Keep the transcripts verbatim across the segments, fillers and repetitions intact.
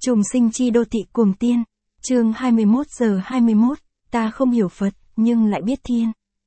Trùng sinh chi đô thị cuồng tiên, chương hai mươi mốt giờ hai mươi mốt, ta không hiểu Phật, nhưng lại biết thiên.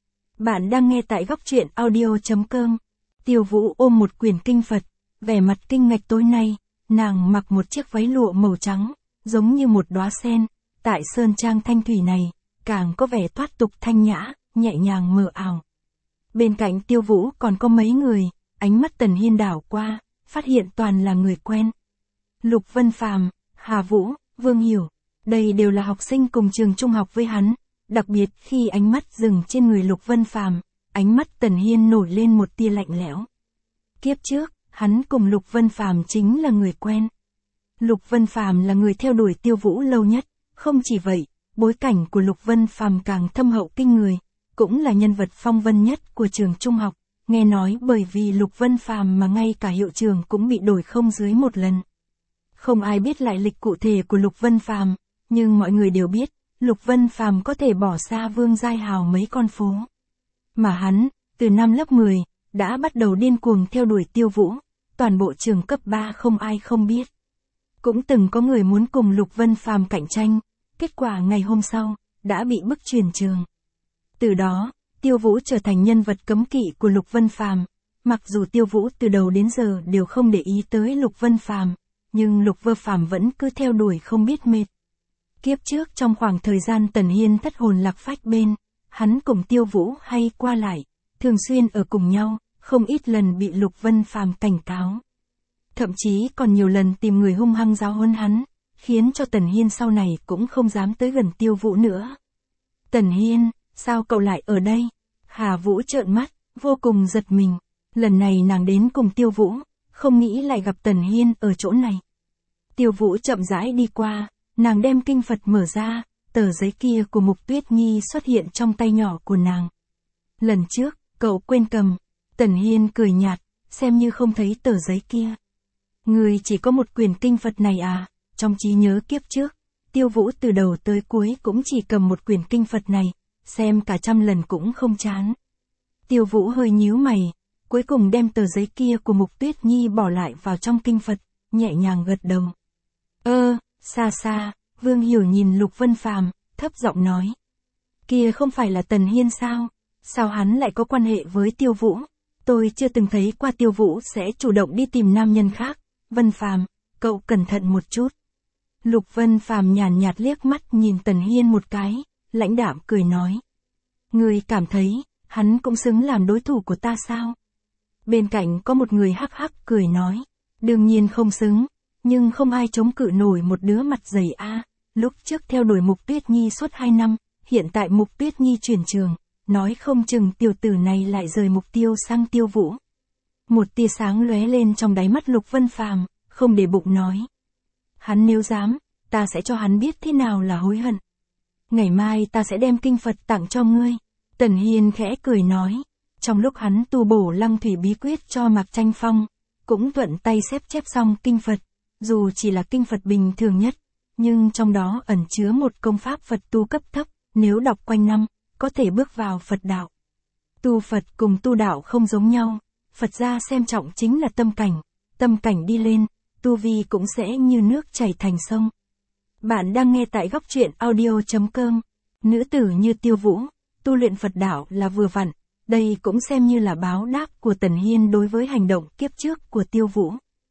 Bạn đang nghe tại góc truyện audio chấm com. Tiêu Vũ ôm một quyển kinh Phật, vẻ mặt kinh ngạch. Tối nay, nàng mặc một chiếc váy lụa màu trắng, giống như một đóa sen, tại sơn trang thanh thủy này, càng có vẻ thoát tục thanh nhã, nhẹ nhàng mờ ảo. Bên cạnh Tiêu Vũ còn có mấy người, ánh mắt Tần Hiên đảo qua, phát hiện toàn là người quen. Lục Vân Phàm, Hà Vũ, Vương Hiểu, đây đều là học sinh cùng trường trung học với hắn, đặc biệt khi ánh mắt dừng trên người Lục Vân Phàm, ánh mắt Tần Hiên nổi lên một tia lạnh lẽo. Kiếp trước, hắn cùng Lục Vân Phàm chính là người quen. Lục Vân Phàm là người theo đuổi Tiêu Vũ lâu nhất, không chỉ vậy, bối cảnh của Lục Vân Phàm càng thâm hậu kinh người, cũng là nhân vật phong vân nhất của trường trung học, nghe nói bởi vì Lục Vân Phàm mà ngay cả hiệu trường cũng bị đổi không dưới một lần. Không ai biết lại lịch cụ thể của Lục Vân Phàm, nhưng mọi người đều biết, Lục Vân Phàm có thể bỏ xa Vương Giai Hào mấy con phố. Mà hắn, từ năm lớp mười, đã bắt đầu điên cuồng theo đuổi Tiêu Vũ, toàn bộ trường cấp ba không ai không biết. Cũng từng có người muốn cùng Lục Vân Phàm cạnh tranh, kết quả ngày hôm sau, đã bị bức chuyển trường. Từ đó, Tiêu Vũ trở thành nhân vật cấm kỵ của Lục Vân Phàm, mặc dù Tiêu Vũ từ đầu đến giờ đều không để ý tới Lục Vân Phàm, nhưng Lục Vân Phàm vẫn cứ theo đuổi không biết mệt. Kiếp trước trong khoảng thời gian Tần Hiên thất hồn lạc phách bên, hắn cùng Tiêu Vũ hay qua lại, thường xuyên ở cùng nhau, không ít lần bị Lục Vân Phàm cảnh cáo. Thậm chí còn nhiều lần tìm người hung hăng giáo huấn hắn, khiến cho Tần Hiên sau này cũng không dám tới gần Tiêu Vũ nữa. Tần Hiên, sao cậu lại ở đây? Hà Vũ trợn mắt, vô cùng giật mình. Lần này nàng đến cùng Tiêu Vũ, không nghĩ lại gặp Tần Hiên ở chỗ này. Tiêu Vũ chậm rãi đi qua, nàng đem kinh Phật mở ra, tờ giấy kia của Mục Tuyết Nhi xuất hiện trong tay nhỏ của nàng. Lần trước, cậu quên cầm. Tần Hiên cười nhạt, xem như không thấy tờ giấy kia. Người chỉ có một quyển kinh Phật này à? Trong trí nhớ kiếp trước, Tiêu Vũ từ đầu tới cuối cũng chỉ cầm một quyển kinh Phật này, xem cả trăm lần cũng không chán. Tiêu Vũ hơi nhíu mày, cuối cùng đem tờ giấy kia của Mục Tuyết Nhi bỏ lại vào trong kinh Phật, nhẹ nhàng gật đầu. Ơ, xa xa, Vương Hiểu nhìn Lục Vân Phàm, thấp giọng nói. Kia không phải là Tần Hiên sao? Sao hắn lại có quan hệ với Tiêu Vũ? Tôi chưa từng thấy qua Tiêu Vũ sẽ chủ động đi tìm nam nhân khác. Vân Phàm, cậu cẩn thận một chút. Lục Vân Phàm nhàn nhạt liếc mắt nhìn Tần Hiên một cái, lãnh đạm cười nói. Người cảm thấy, hắn cũng xứng làm đối thủ của ta sao? Bên cạnh có một người hắc hắc cười nói. Đương nhiên không xứng, nhưng không ai chống cự nổi một đứa mặt dày a. Lúc trước theo đuổi Mục Tuyết Nhi suốt hai năm, hiện tại Mục Tuyết Nhi chuyển trường, nói không chừng tiểu tử này lại rời mục tiêu sang Tiêu Vũ. Một tia sáng lóe lên trong đáy mắt Lục Vân Phàm, không để bụng nói. Hắn nếu dám, ta sẽ cho hắn biết thế nào là hối hận. Ngày mai ta sẽ đem kinh Phật tặng cho ngươi. Tần Hiên khẽ cười nói. Trong lúc hắn tu bổ Lăng Thủy bí quyết cho Mạc Tranh Phong, cũng thuận tay xếp chép xong kinh Phật, dù chỉ là kinh Phật bình thường nhất, nhưng trong đó ẩn chứa một công pháp Phật tu cấp thấp, nếu đọc quanh năm, có thể bước vào Phật đạo. Tu Phật cùng tu đạo không giống nhau, Phật gia xem trọng chính là tâm cảnh, tâm cảnh đi lên, tu vi cũng sẽ như nước chảy thành sông. Bạn đang nghe tại góc truyện audio chấm com. Nữ tử như Tiêu Vũ, tu luyện Phật đạo là vừa vặn, đây cũng xem như là báo đáp của Tần Hiên đối với hành động kiếp trước của Tiêu Vũ.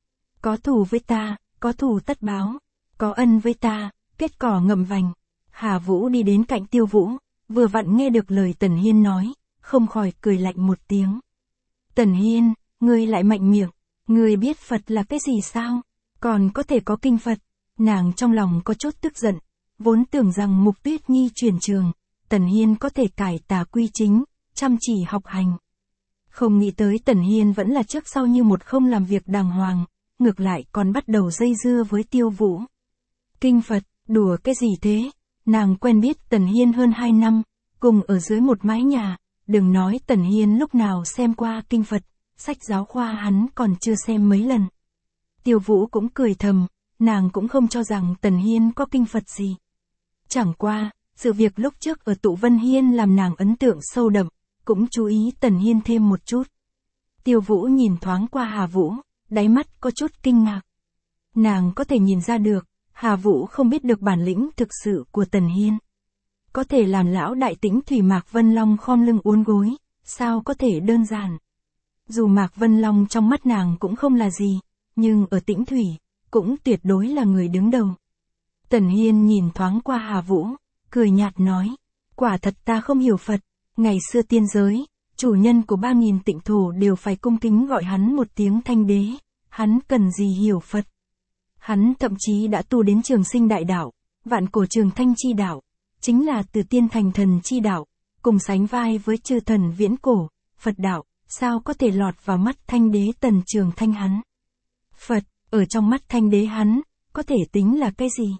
Có thù với ta, có thù tất báo, có ân với ta, kết cỏ ngậm vành. Hà Vũ đi đến cạnh Tiêu Vũ, vừa vặn nghe được lời Tần Hiên nói, không khỏi cười lạnh một tiếng. Tần Hiên, ngươi lại mạnh miệng, ngươi biết Phật là cái gì sao? Còn có thể có kinh Phật. Nàng trong lòng có chút tức giận, vốn tưởng rằng Mục Tuyết Nhi chuyển trường, Tần Hiên có thể cải tà quy chính, chăm chỉ học hành. Không nghĩ tới Tần Hiên vẫn là trước sau như một không làm việc đàng hoàng, ngược lại còn bắt đầu dây dưa với Tiêu Vũ. Kinh Phật, đùa cái gì thế? Nàng quen biết Tần Hiên hơn hai năm, cùng ở dưới một mái nhà, đừng nói Tần Hiên lúc nào xem qua kinh Phật, sách giáo khoa hắn còn chưa xem mấy lần. Tiêu Vũ cũng cười thầm, nàng cũng không cho rằng Tần Hiên có kinh Phật gì. Chẳng qua, sự việc lúc trước ở Tụ Vân Hiên làm nàng ấn tượng sâu đậm, cũng chú ý Tần Hiên thêm một chút. Tiêu Vũ nhìn thoáng qua Hà Vũ, đáy mắt có chút kinh ngạc. Nàng có thể nhìn ra được, Hà Vũ không biết được bản lĩnh thực sự của Tần Hiên. Có thể làm lão đại tĩnh thủy Mạc Vân Long khom lưng uốn gối, sao có thể đơn giản. Dù Mạc Vân Long trong mắt nàng cũng không là gì, nhưng ở tĩnh thủy, cũng tuyệt đối là người đứng đầu. Tần Hiên nhìn thoáng qua Hà Vũ, cười nhạt nói, quả thật ta không hiểu Phật, ngày xưa tiên giới, chủ nhân của ba nghìn tịnh thổ đều phải cung kính gọi hắn một tiếng thanh đế, hắn cần gì hiểu Phật. Hắn thậm chí đã tu đến trường sinh đại đạo, vạn cổ trường thanh chi đạo, chính là từ tiên thành thần chi đạo, cùng sánh vai với chư thần viễn cổ, Phật đạo, sao có thể lọt vào mắt thanh đế Tần Trường Thanh hắn. Phật, ở trong mắt thanh đế hắn, có thể tính là cái gì?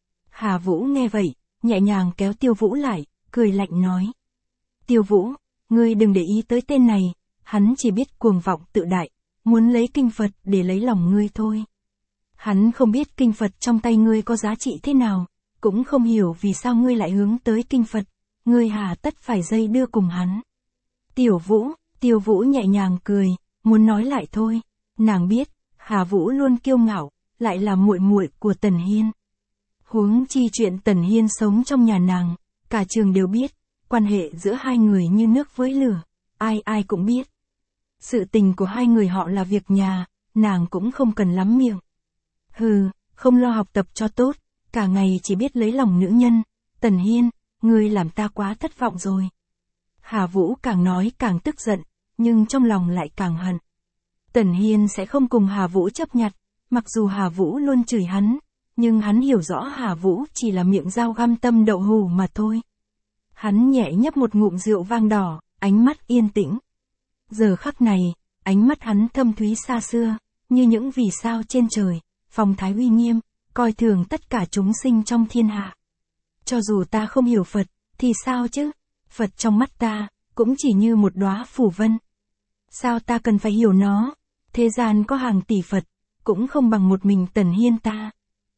Hà Vũ nghe vậy, nhẹ nhàng kéo Tiêu Vũ lại, cười lạnh nói. Tiêu Vũ, ngươi đừng để ý tới tên này, hắn chỉ biết cuồng vọng tự đại, muốn lấy kinh Phật để lấy lòng ngươi thôi. Hắn không biết kinh Phật trong tay ngươi có giá trị thế nào, cũng không hiểu vì sao ngươi lại hướng tới kinh Phật, ngươi hà tất phải dây đưa cùng hắn. Tiểu Vũ, Tiêu Vũ nhẹ nhàng cười, muốn nói lại thôi, nàng biết, Hà Vũ luôn kiêu ngạo, lại là muội muội của Tần Hiên. Huống chi chuyện Tần Hiên sống trong nhà nàng, cả trường đều biết, quan hệ giữa hai người như nước với lửa, ai ai cũng biết. Sự tình của hai người họ là việc nhà, nàng cũng không cần lắm miệng. Hừ, không lo học tập cho tốt, cả ngày chỉ biết lấy lòng nữ nhân, Tần Hiên, ngươi làm ta quá thất vọng rồi. Hà Vũ càng nói càng tức giận, nhưng trong lòng lại càng hận. Tần Hiên sẽ không cùng Hà Vũ chấp nhặt, mặc dù Hà Vũ luôn chửi hắn, nhưng hắn hiểu rõ Hà Vũ chỉ là miệng dao găm tâm đậu hù mà thôi. Hắn nhẹ nhấp một ngụm rượu vang đỏ, ánh mắt yên tĩnh. Giờ khắc này, ánh mắt hắn thâm thúy xa xưa, như những vì sao trên trời, phong thái uy nghiêm, coi thường tất cả chúng sinh trong thiên hạ. Cho dù ta không hiểu Phật, thì sao chứ? Phật trong mắt ta, cũng chỉ như một đóa phù vân. Sao ta cần phải hiểu nó? Thế gian có hàng tỷ Phật, cũng không bằng một mình Tần Hiên ta.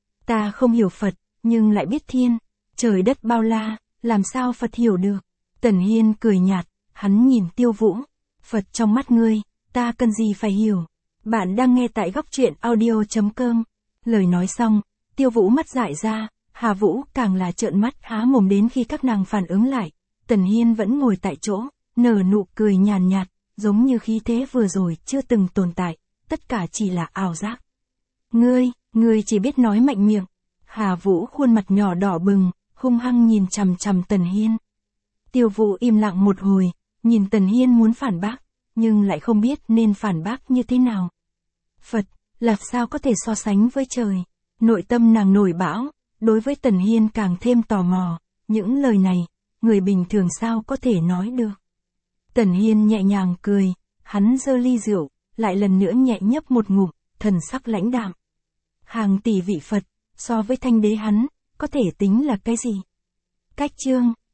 Ta không hiểu Phật, nhưng lại biết thiên, trời đất bao la, làm sao Phật hiểu được? Tần Hiên cười nhạt, hắn nhìn Tiêu Vũ. Phật trong mắt ngươi, ta cần gì phải hiểu? Bạn đang nghe tại góc truyện audio chấm com. Lời nói xong, Tiêu Vũ mắt dại ra, Hà Vũ càng là trợn mắt há mồm đến khi các nàng phản ứng lại. Tần Hiên vẫn ngồi tại chỗ, nở nụ cười nhàn nhạt, giống như khí thế vừa rồi chưa từng tồn tại, tất cả chỉ là ảo giác. Ngươi, ngươi chỉ biết nói mạnh miệng. Hà Vũ khuôn mặt nhỏ đỏ bừng, hung hăng nhìn chằm chằm Tần Hiên. Tiêu Vũ im lặng một hồi, nhìn Tần Hiên muốn phản bác, nhưng lại không biết nên phản bác như thế nào. Phật, làm sao có thể so sánh với trời? Nội tâm nàng nổi bão, đối với Tần Hiên càng thêm tò mò, những lời này, người bình thường sao có thể nói được. Tần Hiên nhẹ nhàng cười, hắn giơ ly rượu, lại lần nữa nhẹ nhấp một ngụm, thần sắc lãnh đạm. Hàng tỷ vị Phật, so với thanh đế hắn, có thể tính là cái gì? Cách chương